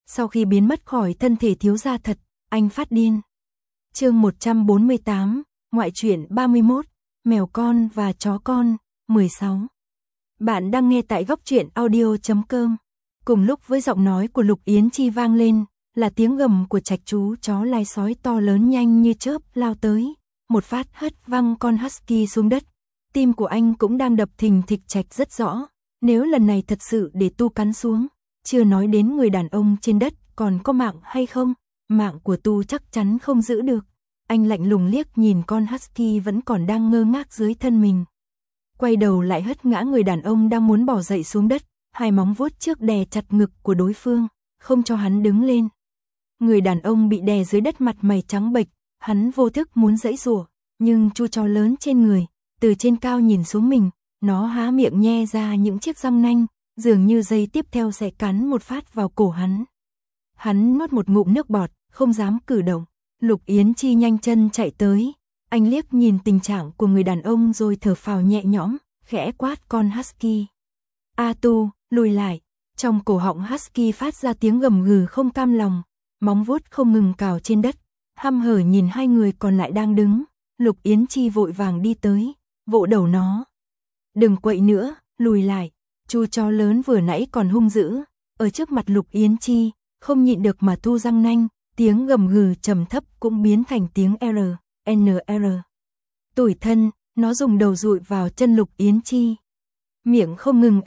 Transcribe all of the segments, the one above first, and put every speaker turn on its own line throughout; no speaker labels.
Sau khi biến mất khỏi thân thể thiếu gia thật, anh phát điên. Chương 148, ngoại truyện 31, mèo con và chó con, 16. Bạn đang nghe tại góc truyện audio.com. Cùng lúc với giọng nói của Lục Yến Chi vang lên, là tiếng gầm của Trạch chú chó lai sói to lớn nhanh như chớp lao tới, một phát hất văng con husky xuống đất. Tim của anh cũng đang đập thình thịch. Trạch rất rõ, nếu lần này thật sự để Tu cắn xuống, chưa nói đến người đàn ông trên đất còn có mạng hay không, mạng của Tu chắc chắn không giữ được. Anh lạnh lùng liếc nhìn con husky vẫn còn đang ngơ ngác dưới thân mình. Quay đầu lại hất ngã người đàn ông đang muốn bò dậy xuống đất, hai móng vuốt trước đè chặt ngực của đối phương, không cho hắn đứng lên. Người đàn ông bị đè dưới đất mặt mày trắng bệch, hắn vô thức muốn giãy giụa, nhưng chú chó lớn trên người, từ trên cao nhìn xuống mình, nó há miệng nhe ra những chiếc răng nanh, dường như giây tiếp theo sẽ cắn một phát vào cổ hắn. Hắn nuốt một ngụm nước bọt, không dám cử động. Lục Yến Chi nhanh chân chạy tới, anh liếc nhìn tình trạng của người đàn ông rồi thở phào nhẹ nhõm, khẽ quát con husky. A Tu, lùi lại. Trong cổ họng husky phát ra tiếng gầm gừ không cam lòng, móng vuốt không ngừng cào trên đất, hăm hở nhìn hai người còn lại đang đứng. Lục Yến Chi vội vàng đi tới, vỗ đầu nó. Đừng quậy nữa, lùi lại. Chú chó lớn vừa nãy còn hung dữ, ở trước mặt Lục Yến Chi, không nhịn được mà thu răng nanh, tiếng gầm gừ trầm thấp cũng biến thành tiếng NR. Tủi thân, nó dùng đầu dụi vào chân Lục Yến Chi. Miệng không ngừng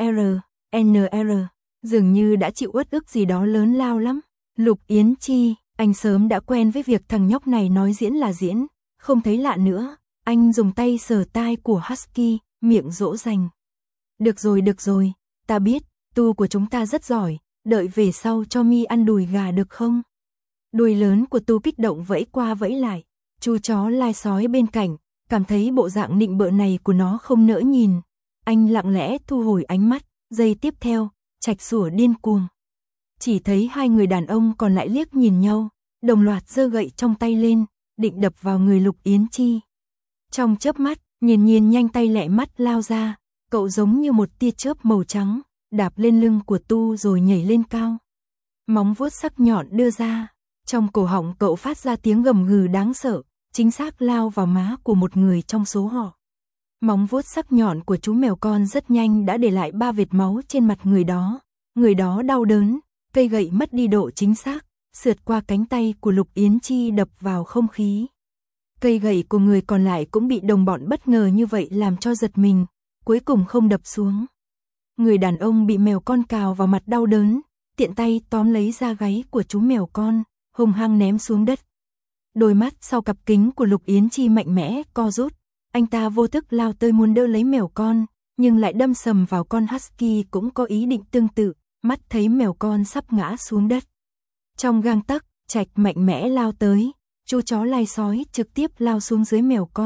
NR, dường như đã chịu uất ức gì đó lớn lao lắm. Lục Yến Chi, anh sớm đã quen với việc thằng nhóc này nói diễn là diễn, không thấy lạ nữa. Anh dùng tay sờ tai của husky, miệng dỗ dành. Được rồi, ta biết, Tu của chúng ta rất giỏi, đợi về sau cho mi ăn đùi gà được không? Đùi lớn của Tu kích động vẫy qua vẫy lại, chú chó lai sói bên cạnh, cảm thấy bộ dạng nịnh bợ này của nó không nỡ nhìn. Anh lặng lẽ thu hồi ánh mắt, giây tiếp theo, Trạch sủa điên cuồng. Chỉ thấy hai người đàn ông còn lại liếc nhìn nhau, đồng loạt giơ gậy trong tay lên, định đập vào người Lục Yến Chi. Trong chớp mắt, Nhiên nhanh tay lẹ mắt lao ra, cậu giống như một tia chớp màu trắng, đạp lên lưng của Tu rồi nhảy lên cao. Móng vuốt sắc nhọn đưa ra, trong cổ họng cậu phát ra tiếng gầm gừ đáng sợ, chính xác lao vào má của một người trong số họ. Móng vuốt sắc nhọn của chú mèo con rất nhanh đã để lại 3 vệt máu trên mặt người đó đau đớn, cây gậy mất đi độ chính xác, sượt qua cánh tay của Lục Yến Chi đập vào không khí. Cây gậy của người còn lại cũng bị đồng bọn bất ngờ như vậy làm cho giật mình, cuối cùng không đập xuống. Người đàn ông bị mèo con cào vào mặt đau đớn, tiện tay tóm lấy da gáy của chú mèo con, hung hăng ném xuống đất. Đôi mắt sau cặp kính của Lục Yến Chi mạnh mẽ co rút, anh ta vô thức lao tới muốn đỡ lấy mèo con, nhưng lại đâm sầm vào con husky cũng có ý định tương tự, mắt thấy mèo con sắp ngã xuống đất. Trong gang tấc, Trạch mạnh mẽ lao tới, chú chó lai sói trực tiếp lao xuống dưới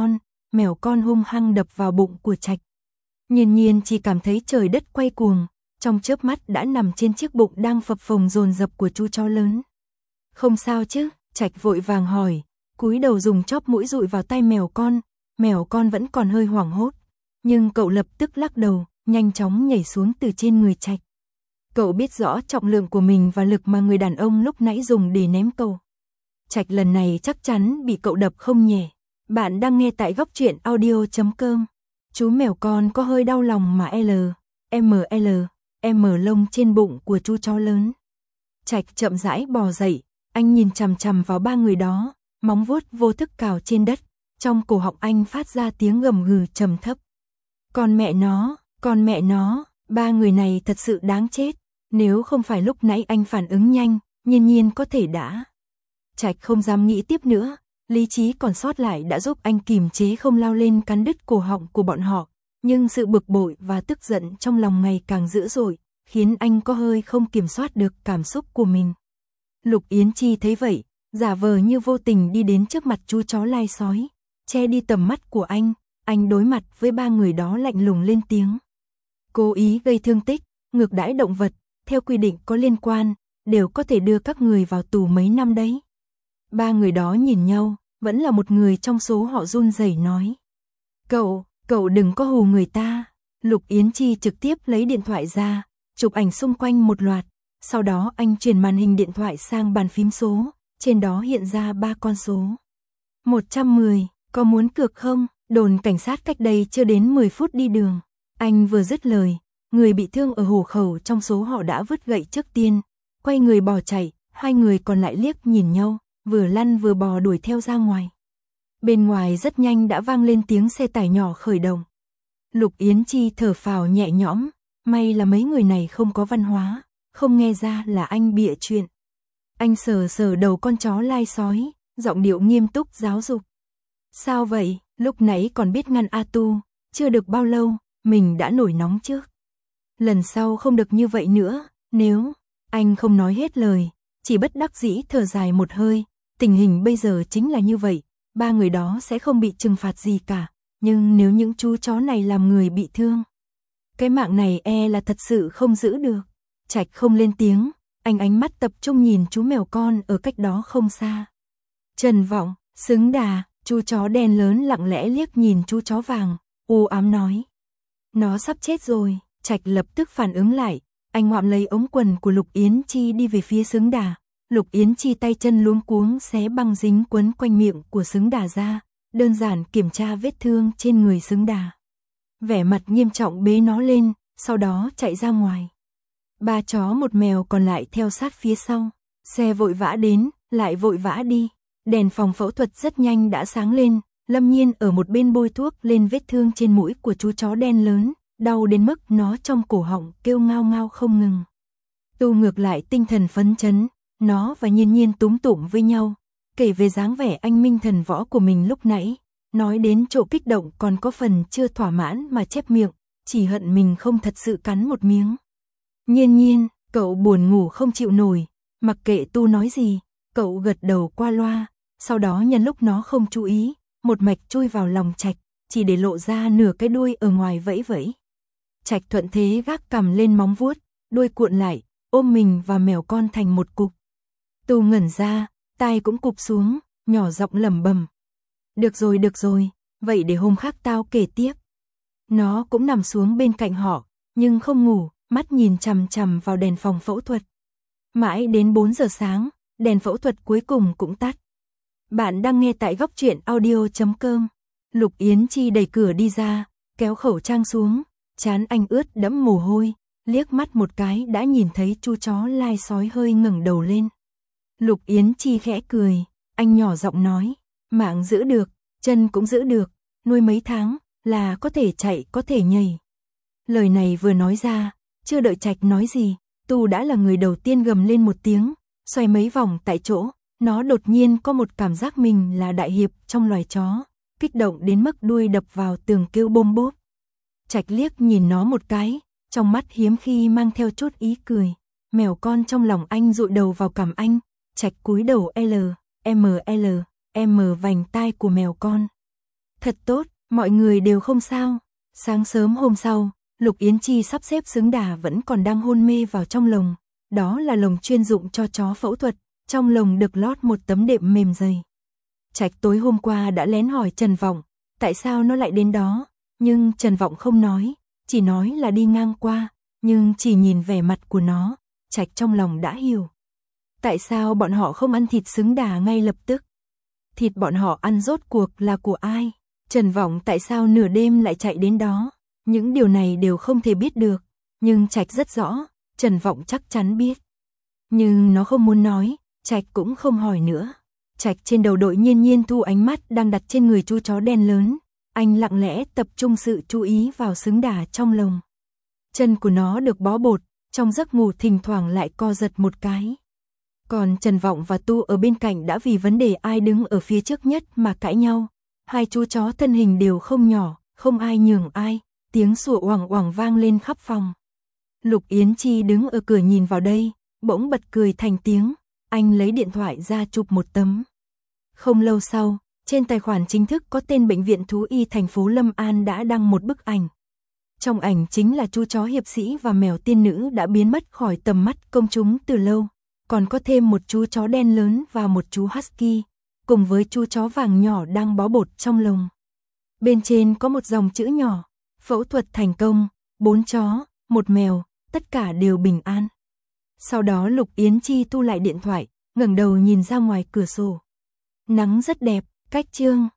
mèo con hung hăng đập vào bụng của Trạch. Nhiên chỉ cảm thấy trời đất quay cuồng, trong chớp mắt đã nằm trên chiếc bụng đang phập phồng dồn dập của chú chó lớn. Không sao chứ? Trạch vội vàng hỏi, cúi đầu dùng chóp mũi dụi vào tay mèo con vẫn còn hơi hoảng hốt, nhưng cậu lập tức lắc đầu, nhanh chóng nhảy xuống từ trên người Trạch. Cậu biết rõ trọng lượng của mình và lực mà người đàn ông lúc nãy dùng để ném cậu. Trạch lần này chắc chắn bị cậu đập không nhẹ. Bạn đang nghe tại góc truyện audio.com. Chú mèo con có hơi đau lòng mà M lông trên bụng của chú chó lớn. Trạch chậm rãi bò dậy, anh nhìn chằm chằm vào 3 người đó, móng vuốt vô thức cào trên đất, trong cổ họng anh phát ra tiếng gầm gừ trầm thấp. Con mẹ nó, 3 người này thật sự đáng chết, nếu không phải lúc nãy anh phản ứng nhanh, Nhiên có thể đã. Trạch không dám nghĩ tiếp nữa, lý trí còn sót lại đã giúp anh kìm chế không lao lên cắn đứt cổ họng của bọn họ, nhưng sự bực bội và tức giận trong lòng ngày càng dữ dội, khiến anh có hơi không kiểm soát được cảm xúc của mình. Lục Yến Chi thấy vậy, giả vờ như vô tình đi đến trước mặt chú chó lai sói, che đi tầm mắt của anh đối mặt với 3 người đó lạnh lùng lên tiếng. Cố ý gây thương tích, ngược đãi động vật, theo quy định có liên quan, đều có thể đưa các người vào tù mấy năm đấy. 3 người đó nhìn nhau, vẫn là một người trong số họ run rẩy nói. Cậu đừng có hù người ta. Lục Yến Chi trực tiếp lấy điện thoại ra, chụp ảnh xung quanh một loạt, Sau đó anh chuyển màn hình điện thoại sang bàn phím số, trên đó hiện ra 3 con số. 110, có muốn cược không? Đồn cảnh sát cách đây chưa đến 10 phút đi đường. Anh vừa dứt lời, người bị thương ở hộ khẩu trong số họ đã vứt gậy trước tiên, quay người bỏ chạy, hai người còn lại liếc nhìn nhau, vừa lăn vừa bò đuổi theo ra ngoài. Bên ngoài rất nhanh đã vang lên tiếng xe tải nhỏ khởi động. Lục Yến Chi thở phào nhẹ nhõm, may là mấy người này không có văn hóa, không nghe ra là anh bịa chuyện. Anh sờ sờ đầu con chó lai sói, giọng điệu nghiêm túc giáo dục. Sao vậy, lúc nãy còn biết ngăn A Tu, chưa được bao lâu, mình đã nổi nóng trước. Lần sau không được như vậy nữa, nếu... Anh không nói hết lời, chỉ bất đắc dĩ thở dài một hơi, tình hình bây giờ chính là như vậy, ba người đó sẽ không bị trừng phạt gì cả, nhưng nếu những chú chó này làm người bị thương, cái mạng này là thật sự không giữ được. Trạch không lên tiếng, anh ánh mắt tập trung nhìn chú mèo con ở cách đó không xa. Trần Vọng, xứng đà, chú chó đen lớn lặng lẽ liếc nhìn chú chó vàng, u ám nói. Nó sắp chết rồi. Trạch lập tức phản ứng lại, anh ngoạm lấy ống quần của Lục Yến Chi đi về phía Xứng Đà. Lục Yến Chi tay chân luống cuống xé băng dính quấn quanh miệng của Xứng Đà ra, đơn giản kiểm tra vết thương trên người Xứng Đà. Vẻ mặt nghiêm trọng bế nó lên, sau đó chạy ra ngoài. Ba chó một mèo còn lại theo sát phía sau, xe vội vã đến, lại vội vã đi. Đèn phòng phẫu thuật rất nhanh đã sáng lên, Lâm Nhiên ở một bên bôi thuốc lên vết thương trên mũi của chú chó đen lớn, đau đến mức nó trong cổ họng kêu ngao ngao không ngừng. Tu ngược lại tinh thần phấn chấn, nó và Nhiên Nhiên túm tụm với nhau, kể về dáng vẻ anh minh thần võ của mình lúc nãy, nói đến chỗ kích động còn có phần chưa thỏa mãn mà chép miệng, chỉ hận mình không thật sự cắn một miếng. Nhiên Nhiên, cậu buồn ngủ không chịu nổi, mặc kệ Tu nói gì, cậu gật đầu qua loa, sau đó nhân lúc nó không chú ý, một mạch chui vào lòng Trạch, chỉ để lộ ra nửa cái đuôi ở ngoài vẫy vẫy. Trạch thuận thế gác cằm lên móng vuốt, đuôi cuộn lại, ôm mình và mèo con thành một cục. Tu ngẩn ra, tai cũng cụp xuống, nhỏ giọng lẩm bẩm. Được rồi, vậy để hôm khác tao kể tiếp. Nó cũng nằm xuống bên cạnh họ, nhưng không ngủ, mắt nhìn chằm chằm vào đèn phòng phẫu thuật. Mãi đến 4 giờ sáng, đèn phẫu thuật cuối cùng cũng tắt. Bạn đang nghe tại Góc Truyện Audio.com. Lục Yến Chi đẩy cửa đi ra, kéo khẩu trang xuống, trán anh ướt đẫm mồ hôi, liếc mắt một cái đã nhìn thấy chú chó lai sói hơi ngẩng đầu lên. Lục Yến Chi khẽ cười, anh nhỏ giọng nói, mạng giữ được, chân cũng giữ được, nuôi mấy tháng là có thể chạy có thể nhảy. Lời này vừa nói ra, chưa đợi Trạch nói gì, Tu đã là người đầu tiên gầm lên một tiếng, xoay mấy vòng tại chỗ, nó đột nhiên có một cảm giác mình là đại hiệp trong loài chó, kích động đến mức đuôi đập vào tường kêu bôm bốp. Trạch liếc nhìn nó một cái, trong mắt hiếm khi mang theo chút ý cười, mèo con trong lòng anh dụi đầu vào cằm anh, Trạch cúi đầu M vành tai của mèo con. Thật tốt, mọi người đều không sao. Sáng sớm hôm sau, Lục Yến Chi sắp xếp Xứng Đà vẫn còn đang hôn mê vào trong lồng, đó là lồng chuyên dụng cho chó phẫu thuật, trong lồng được lót một tấm đệm mềm dày. Trạch tối hôm qua đã lén hỏi Trần Vọng, tại sao nó lại đến đó, nhưng Trần Vọng không nói, chỉ nói là đi ngang qua, nhưng chỉ nhìn vẻ mặt của nó, Trạch trong lòng đã hiểu. Tại sao bọn họ không ăn thịt Xứng Đà ngay lập tức? Thịt bọn họ ăn rốt cuộc là của ai? Trần Vọng tại sao nửa đêm lại chạy đến đó? Những điều này đều không thể biết được, nhưng Trạch rất rõ, Trần Vọng chắc chắn biết. Nhưng nó không muốn nói, Trạch cũng không hỏi nữa. Trạch trên đầu đội Nhiên Nhiên thu ánh mắt đang đặt trên người chú chó đen lớn, anh lặng lẽ tập trung sự chú ý vào Xứng Đà trong lồng. Chân của nó được bó bột, trong giấc ngủ thỉnh thoảng lại co giật một cái. Còn Trần Vọng và Tu ở bên cạnh đã vì vấn đề ai đứng ở phía trước nhất mà cãi nhau. Hai chú chó thân hình đều không nhỏ, không ai nhường ai, tiếng sủa oằng oằng vang lên khắp phòng. Lục Yến Chi đứng ở cửa nhìn vào đây, bỗng bật cười thành tiếng, anh lấy điện thoại ra chụp một tấm. Không lâu sau, trên tài khoản chính thức có tên Bệnh viện Thú y thành phố Lâm An đã đăng một bức ảnh. Trong ảnh chính là chú chó hiệp sĩ và mèo tiên nữ đã biến mất khỏi tầm mắt công chúng từ lâu, còn có thêm một chú chó đen lớn và một chú husky, cùng với chú chó vàng nhỏ đang bó bột trong lồng. Bên trên có một dòng chữ nhỏ, phẫu thuật thành công, 4 chó, 1 mèo, tất cả đều bình an. Sau đó Lục Yến Chi thu lại điện thoại, ngẩng đầu nhìn ra ngoài cửa sổ. Nắng rất đẹp, cách chương